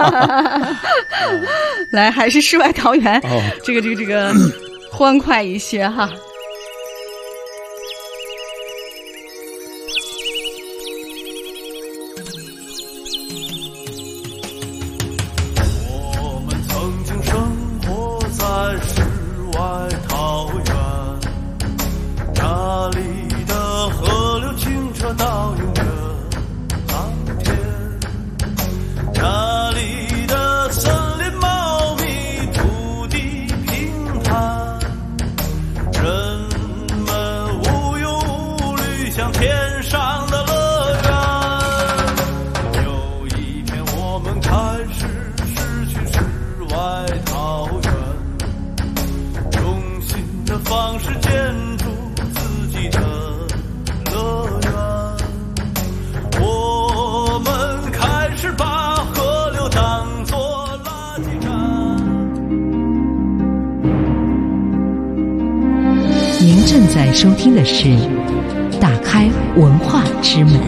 来，还是世外桃源，这个欢快一些哈。 您正在收听的是《打开文化之门》。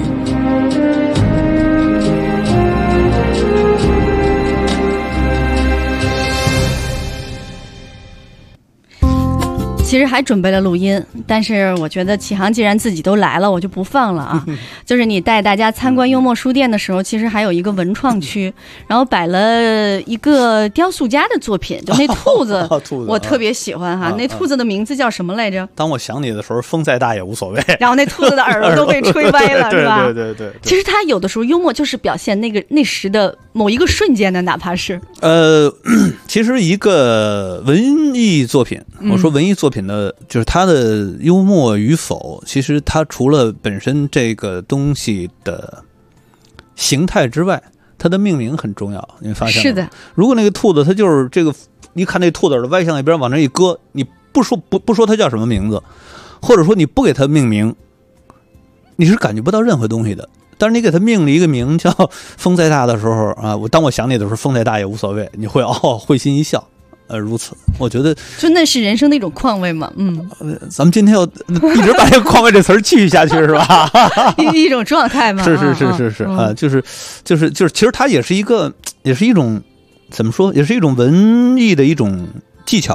其实还准备了录音，但是我觉得启航既然自己都来了，我就不放了啊。就是你带大家参观幽默书店的时候，其实还有一个文创区，然后摆了一个雕塑家的作品，就那兔子，我特别喜欢哈。那兔子的名字叫什么来着？ 当我想你的时候，风再大也无所谓。 然后那兔子的耳朵都被吹歪了，是吧？ 对。 其实他有的时候幽默就是表现那时的某一个瞬间的，哪怕是其实一个文艺作品，我说文艺作品的，就是它的幽默与否，其实它除了本身这个东西的形态之外，它的命名很重要。你发现吗？是的。如果那个兔子它就是这个，一看那兔子耳朵歪向一边，往那一搁，你不说它叫什么名字，或者说你不给它命名，你是感觉不到任何东西的。但是你给它命了一个名叫风再大的时候啊，当我想你的时候，风再大也无所谓，你会会心一笑。如此，我觉得就那是人生的一种况味嘛。 咱们今天要一直把这个况味这词儿继续下去，是吧？ 一种状态嘛。 是啊，就是，其实它也是一种怎么说，也是一种文艺的一种技巧，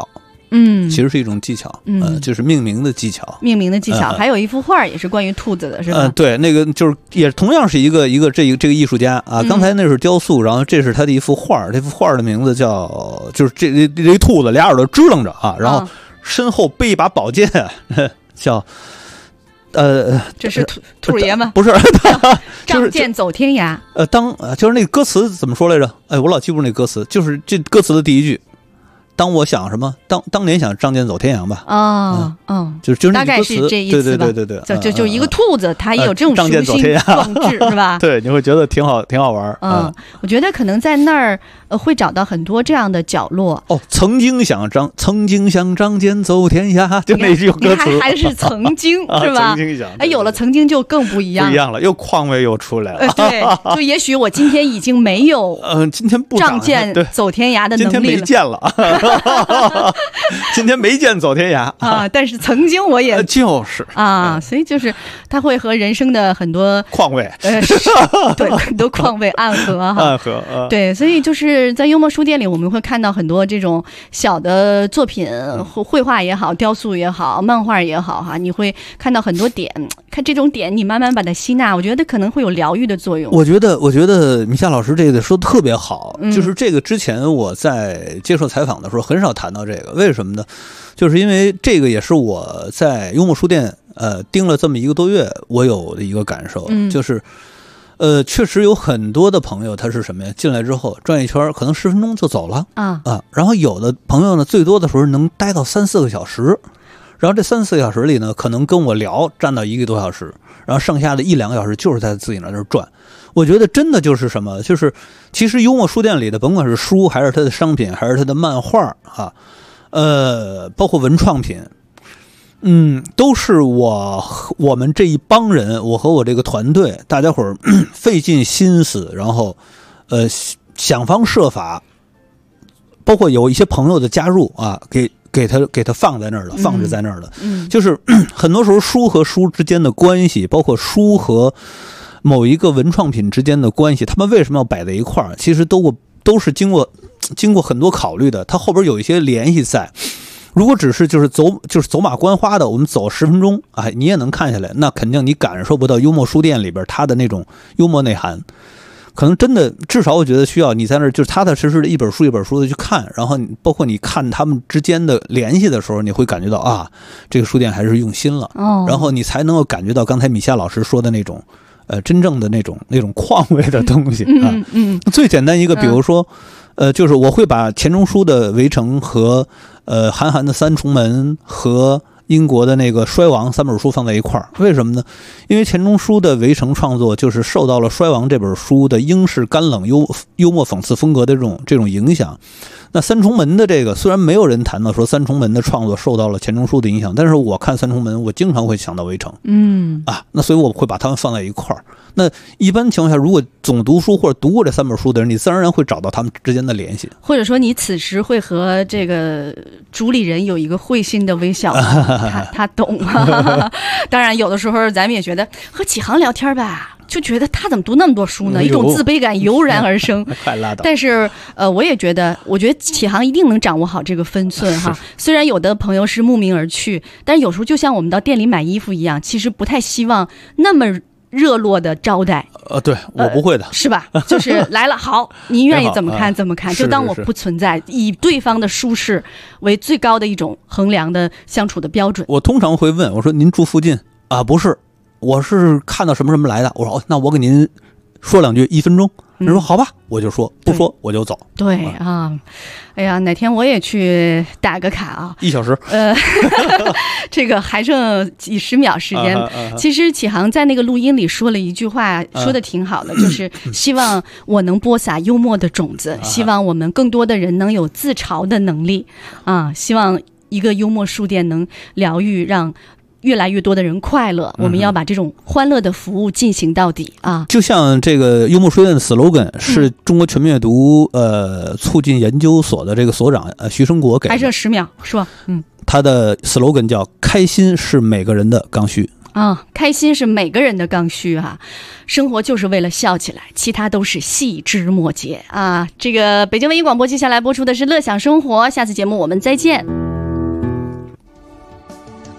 其实是一种技巧，就是命名的技巧。 还有一幅画也是关于兔子的，是吧？ 对，那个就是也同样是一个这个艺术家啊。刚才那是雕塑，然后这是他的一幅画，这幅画的名字叫就是这一兔子俩耳朵支棱着啊，然后身后背一把宝剑，叫这是兔爷吗？ 不是， 仗剑走天涯。 就是那个歌词怎么说来着？哎，我老记不住那歌词，就是这歌词的第一句。当我想什么？当年想仗剑走天涯吧。就是大概是这意思吧。 对， 就一个兔子，它也有这种雄心壮志，是吧？ 对，你会觉得挺好玩。 我觉得可能在那儿会找到很多这样的角落。 曾经想仗剑走天涯，就那句歌词， 还是曾经是吧？ 曾经想， 有了曾经就更不一样了， 又况味又出来了。 对，就也许我今天已经没有今天不仗剑走天涯的能力了， 今天没见了。今天没见走天涯啊，但是曾经我也就是啊，所以就是他会和人生的很多况味， 对，很多况味暗合对，所以就是在幽默书店里，我们会看到很多这种小的作品，绘画也好，雕塑也好，漫画也好哈，你会看到很多点，看这种点，你慢慢把它吸纳，我觉得可能会有疗愈的作用。 我觉得米夏老师这个说的特别好，就是这个之前我在接受采访的时候很少谈到这个，为什么呢？就是因为这个也是我在幽默书店盯了这么1个多月，我有的一个感受，就是确实有很多的朋友他是什么呀？进来之后转一圈，可能10分钟就走了然后有的朋友呢，最多的时候能待到3-4个小时，然后这3-4个小时里呢，可能跟我聊站到1个多小时，然后剩下的1-2个小时就是在自己那儿转。我觉得真的就是什么，就是其实幽默书店里的，甭管是书还是它的商品，还是它的漫画包括文创品，都是我们这一帮人，我和我这个团队，大家伙儿费尽心思，然后想方设法，包括有一些朋友的加入啊，给他放在那儿了，放置在那儿了。就是很多时候书和书之间的关系，包括书和某一个文创品之间的关系，他们为什么要摆在一块儿？其实都是经过很多考虑的，它后边有一些联系在。如果只是就是走马观花的，我们走10分钟，你也能看下来，那肯定你感受不到幽默书店里边它的那种幽默内涵。可能真的，至少我觉得需要你在那儿就是踏踏实实的一本书一本书的去看，然后包括你看他们之间的联系的时候，你会感觉到这个书店还是用心了，然后你才能够感觉到刚才米夏老师说的那种真正的那种况味的东西最简单一个，比如说就是我会把钱钟书的《围城》和韩寒的《三重门》和英国的那个《衰亡》3本书放在一块儿，为什么呢？因为钱钟书的《围城》创作就是受到了《衰亡》这本书的英式干冷幽默讽刺风格的这种影响。那三重门的这个，虽然没有人谈到说三重门的创作受到了钱钟书的影响，但是我看三重门，我经常会想到围城。那所以我会把它们放在一块儿。那一般情况下，如果总读书或者读过这3本书的人，你自然而然会找到他们之间的联系， 或者说你此时会和这个主理人有一个会心的微笑，他懂。当然，有的时候咱们也觉得和启航聊天吧，就觉得他怎么读那么多书呢？一种自卑感油然而生。 快拉倒。 但是我觉得启航一定能掌握好这个分寸哈。虽然有的朋友是慕名而去，但是有时候就像我们到店里买衣服一样，其实不太希望那么热络的招待。 对，我不会的， 是吧？就是来了，好，您愿意怎么看怎么看，就当我不存在，以对方的舒适为最高的一种衡量的相处的标准。 我通常会问我说：“您住附近啊？”不是，我是看到什么什么来的。我说：“那我给您说2句，1分钟。”人说好吧，我就说，不说我就走。 对啊，哎呀，哪天我也去打个卡啊 ！1小时， 这个还剩几十秒时间。其实启航在那个录音里说了一句话，说的挺好的，就是希望我能播撒幽默的种子，希望我们更多的人能有自嘲的能力啊！希望一个幽默书店能疗愈，让越来越多的人快乐，我们要把这种欢乐的服务进行到底啊！ 就像这个幽默书店的 slogan 是中国全面阅读促进研究所的这个所长徐生国给的， 还剩10秒说， 他的 slogan 叫“开心是每个人的刚需” 开心是每个人的刚需啊！生活就是为了笑起来，其他都是细枝末节啊！这个北京文艺广播接下来播出的是《乐享生活》，下次节目我们再见。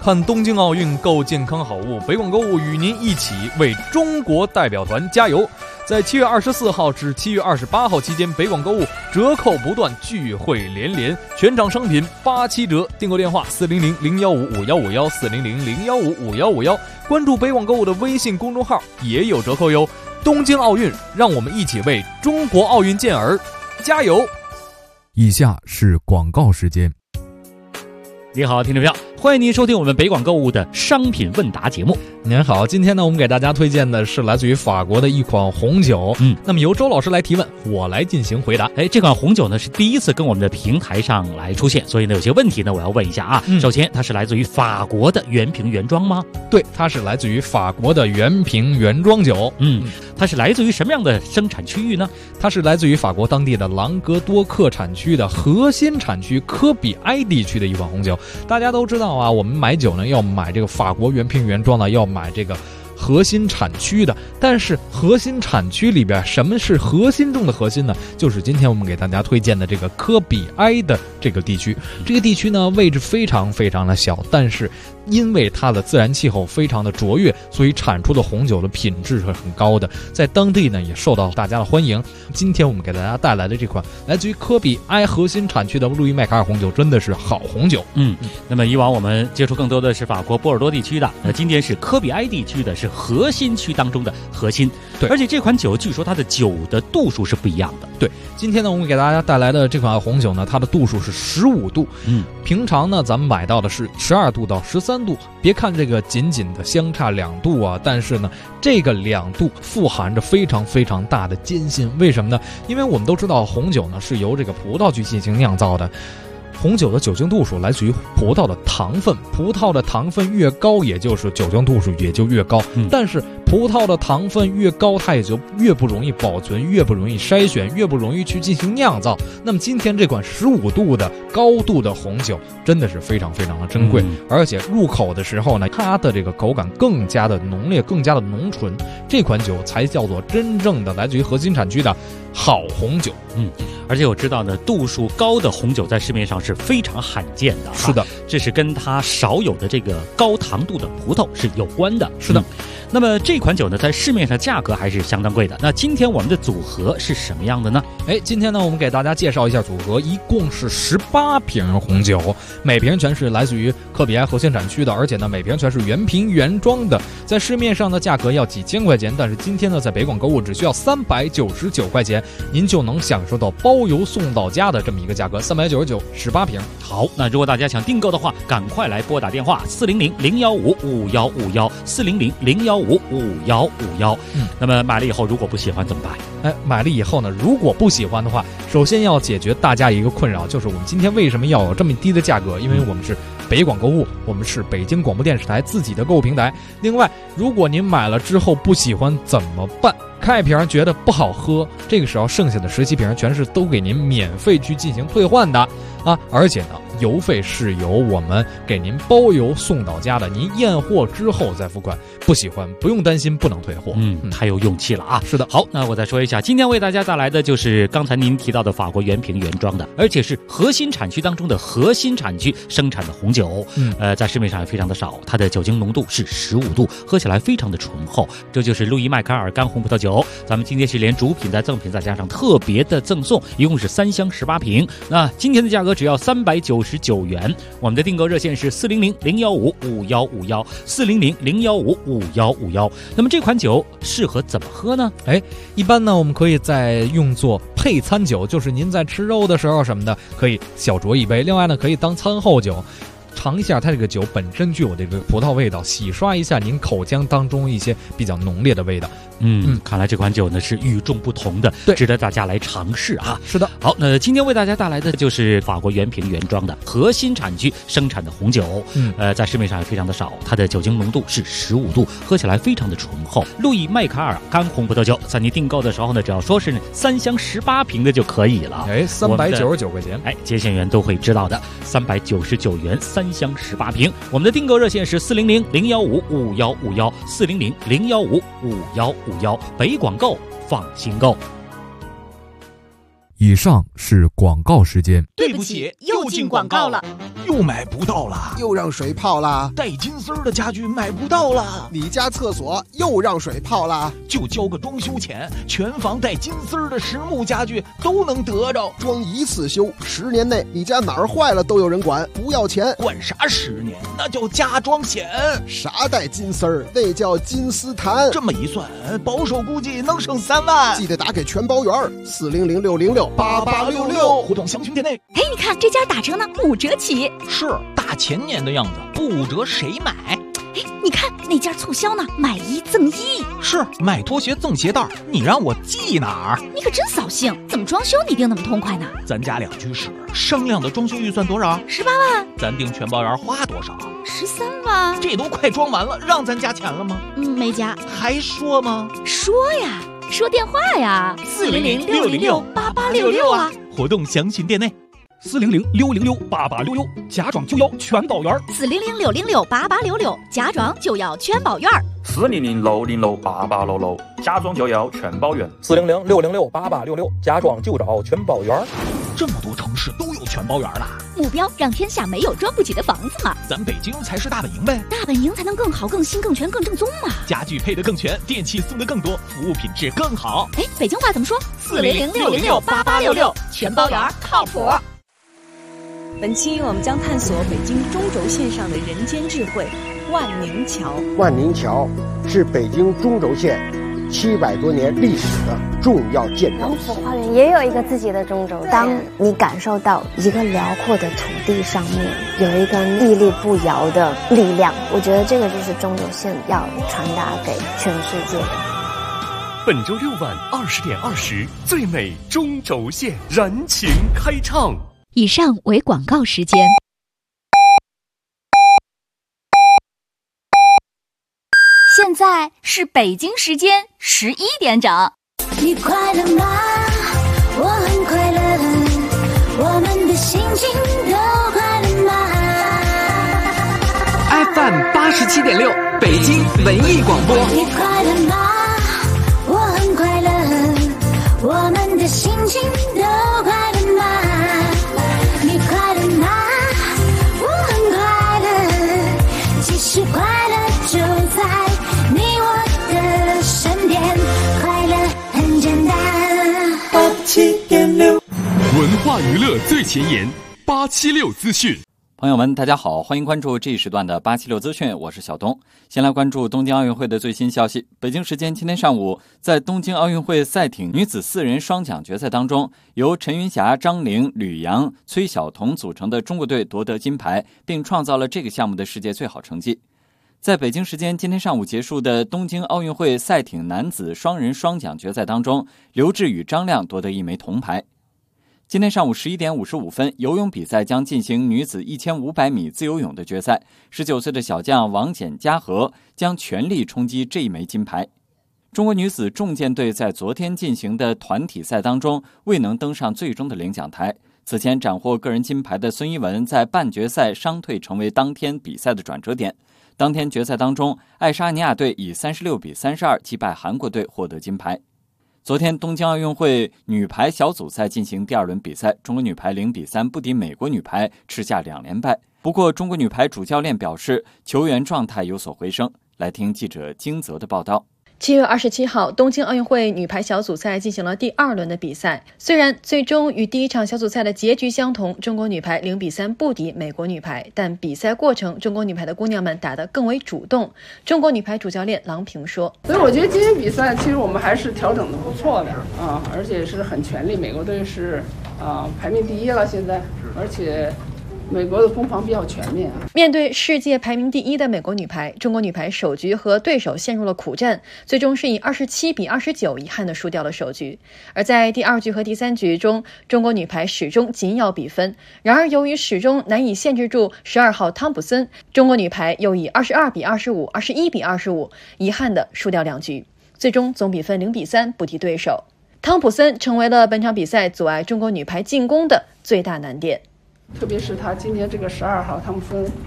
看东京奥运购健康好物，北广购物与您一起为中国代表团加油。在7月24号至7月28号期间，北广购物折扣不断，聚会连连，全场商品87折。订购电话400-015-5151，400-015-5151。关注北广购物的微信公众号也有折扣哟。东京奥运，让我们一起为中国奥运健儿加油。 以下是广告时间。 你好，听众朋友，欢迎您收听我们北广购物的商品问答节目。 您好，今天呢，我们给大家推荐的是来自于法国的一款红酒。那么由周老师来提问，我来进行回答。 这款红酒呢是第一次跟我们的平台上来出现，所以呢有些问题呢我要问一下啊。首先，它是来自于法国的原瓶原装吗？ 对，它是来自于法国的原瓶原装酒。 它是来自于什么样的生产区域呢？ 它是来自于法国当地的朗格多克产区的核心产区科比埃地区的一款红酒。大家都知道啊，我们买酒呢要买这个法国原瓶原装的，要买这个核心产区的。但是核心产区里边，什么是核心中的核心呢？就是今天我们给大家推荐的这个科比埃的这个地区。这个地区呢位置非常非常的小，但是因为它的自然气候非常的卓越，所以产出的红酒的品质是很高的，在当地呢也受到大家的欢迎。今天我们给大家带来的这款来自于科比埃核心产区的路易麦卡尔红酒，真的是好红酒。 那么以往我们接触更多的是法国波尔多地区的，今天是科比埃地区的，是核心区当中的核心。 对， 而且这款酒据说它的酒的度数是不一样的。 对，今天呢我们给大家带来的这款红酒呢，它的度数是15度。平常呢咱们买到的是12度到13度。别看这个仅仅的相差2度啊，但是呢这个2度富含着非常非常大的艰辛。为什么呢？因为我们都知道红酒呢是由这个葡萄去进行酿造的，红酒的酒精度数来自于葡萄的糖分，葡萄的糖分越高，也就是酒精度数也就越高。但是葡萄的糖分越高，它也就越不容易保存，越不容易筛选，越不容易去进行酿造。那么今天这款15度的高度的红酒真的是非常非常的珍贵，而且入口的时候呢，它的这个口感更加的浓烈，更加的浓醇。这款酒才叫做真正的来自于核心产区的好红酒。 而且我知道呢，度数高的红酒在市面上是非常罕见的。 是的， 这是跟它少有的这个高糖度的葡萄是有关的。 是的。 那么这款酒呢，在市面上价格还是相当贵的。那今天我们的组合是什么样的呢？ 今天呢，我们给大家介绍一下组合，一共是18瓶红酒，每瓶全是来自于科比埃核心产区的，而且呢，每瓶全是原瓶原装的。在市面上的价格要几千块钱，但是今天呢，在北广购物只需要399块钱，您就能享受到包邮送到家的这么一个价格，399 18瓶。 好，那如果大家想订购的话，赶快来拨打电话400-015-5151，400-015-5151。那么买了以后如果不喜欢怎么办？ 买了以后呢，如果不喜欢的话，首先要解决大家一个困扰，就是我们今天为什么要有这么低的价格？因为我们是北广购物，我们是北京广播电视台自己的购物平台。另外，如果您买了之后不喜欢怎么办？开一瓶觉得不好喝，这个时候剩下的17瓶全是都给您免费去进行兑换的啊！而且呢，邮费是由我们给您包邮送到家的，您验货之后再付款。不喜欢不用担心，不能退货。 太有勇气了啊！ 是的。 好，那我再说一下，今天为大家带来的就是刚才您提到的法国原瓶原装的，而且是核心产区当中的核心产区生产的红酒。在市面上也非常的少，它的酒精浓度是15度，喝起来非常的醇厚。这就是路易麦卡尔干红葡萄酒。咱们今天是连主品带赠品再加上特别的赠送，一共是3箱18瓶。那今天的价格只要399元。我们的订购热线是400-015-5151，400-015-5151。那么这款酒适合怎么喝呢？ 一般呢我们可以再用作配餐酒，就是您在吃肉的时候什么的可以小酌一杯。另外呢可以当餐后酒，尝一下它这个酒本身具有这个葡萄味道，洗刷一下您口腔当中一些比较浓烈的味道。 看来这款酒呢是与众不同的，值得大家来尝试啊。 是的。 好，那今天为大家带来的就是法国原瓶原装的核心产区生产的红酒。在市面上也非常的少，它的酒精浓度是15度，喝起来非常的醇厚。路易麦卡尔干红葡萄酒，在你订购的时候呢，只要说是3箱18瓶的就可以了。 399块钱。 接线员都会知道的，399元3箱18瓶。我们的订购热线是400-015-5151，400-015-5151，北广购放心购。 以上是广告时间。 对不起，又进广告了， 又买不到了， 又让水泡了， 带金丝的家具买不到了， 你家厕所又让水泡了， 就交个装修钱，全房带金丝的实木家具都能得着， 装一次修，10年内你家哪儿坏了都有人管，不要钱。 管啥10年？那叫加装险。 啥带金丝儿？那叫金丝檀。 这么一算，保守估计能省3万。 记得打给全包圆，400-606-8866， 互动详询店内。 哎，你看这家打折呢，5折起。 是大前年的样子，不5折谁买？ 哎，你看那家促销呢，买1赠1。 是买拖鞋赠鞋带，你让我记哪儿？ 你可真扫兴，怎么装修你定那么痛快呢？ 咱家2居室，商量的装修预算多少 ？18万。 咱定全包圆花多少 ？13万。 这都快装完了，让咱加钱了吗？ 没加。 还说吗？ 说呀，说电话呀，400-606-8866啊。 活动详询店内。 400-606-8866，假装就要全包圆。 400-606-8866，假装就要全包圆。 400-606-8866，假装就要全包圆。 400-606-8866，假装就找全包圆。 这么多城市都有全包圆了， 目标让天下没有装不起的房子嘛。 咱北京才是大本营呗， 大本营才能更好、更新、更全、更正宗嘛。 家具配得更全，电器送得更多，服务品质更好。 哎，北京话怎么说？400-606-8866，全包圆靠谱。 本期我们将探索北京中轴线上的人间智慧——万宁桥。 万宁桥是北京中轴线700多年历史的重要建筑。 龙府花园也有一个自己的中轴线。当你感受到一个辽阔的土地上面有一个屹立不摇的力量，我觉得这个就是中轴线要传达给全世界的。 本周6晚20点20，最美中轴线燃情开唱。 以上为广告时间。现在是北京时间11点整。 你快乐吗？我很快乐，我们的心情都快乐吗 ？FM 87.6，北京文艺广播。 你快乐吗？我很快乐，我们的心情都快乐吗？你快乐吗？我很快乐，其实快乐就在你我的身边，快乐很简单。87.6， 文化娱乐最前沿，876资讯。 朋友们，大家好，欢迎关注这一时段的876资讯，我是小东。先来关注东京奥运会的最新消息。北京时间今天上午，在东京奥运会赛艇女子4人双桨决赛当中，由陈云霞、张玲、吕阳、崔晓彤组成的中国队夺得金牌，并创造了这个项目的世界最好成绩。在北京时间今天上午结束的东京奥运会赛艇男子双人双桨决赛当中，刘志宇、张亮夺得1枚铜牌。今天上午11点55分，游泳比赛将进行女子1500米自由泳的决赛。19岁的小将王简嘉禾将全力冲击这1枚金牌。中国女子重剑队在昨天进行的团体赛当中未能登上最终的领奖台。此前斩获个人金牌的孙一文在半决赛伤退，成为当天比赛的转折点。当天决赛当中，爱沙尼亚队以36比32击败韩国队，获得金牌。昨天东京奥运会女排小组赛进行第2轮比赛，中国女排0比3不敌美国女排，吃下2连败。不过中国女排主教练表示球员状态有所回升。来听记者金泽的报道。 7月27号，东京奥运会女排小组赛进行了第2轮的比赛。虽然最终与第1场小组赛的结局相同，中国女排0比3不敌美国女排，但比赛过程中国女排的姑娘们打得更为主动。中国女排主教练郎平说：“ 所以我觉得今天比赛其实我们还是调整的不错的啊，而且是很全力。美国队是排名第1了，现在，而且。”美国的攻防比较全面啊。 面对世界排名第1的美国女排，中国女排首局和对手陷入了苦战，最终是以27比29遗憾地输掉了首局。而在第2局和第3局中，中国女排始终紧咬比分。然而由于始终难以限制住12号汤普森，中国女排又以22比25、21比25遗憾地输掉2局，最终总比分0比3不敌对手。汤普森成为了本场比赛阻碍中国女排进攻的最大难点。 特别是他今天这个12号汤普森，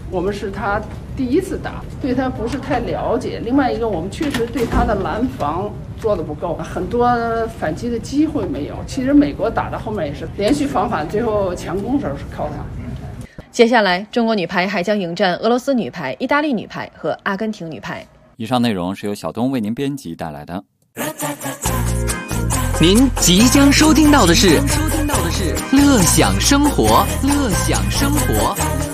我们是他第一次打，对他不是太了解。另外一个，我们确实对他的拦防做得不够，很多反击的机会没有。其实美国打到后面也是连续防反，最后强攻时候是靠他。 接下来，中国女排还将迎战俄罗斯女排、意大利女排和阿根廷女排。 以上内容是由小东为您编辑带来的。 您即将收听到的是乐享生活，乐享生活。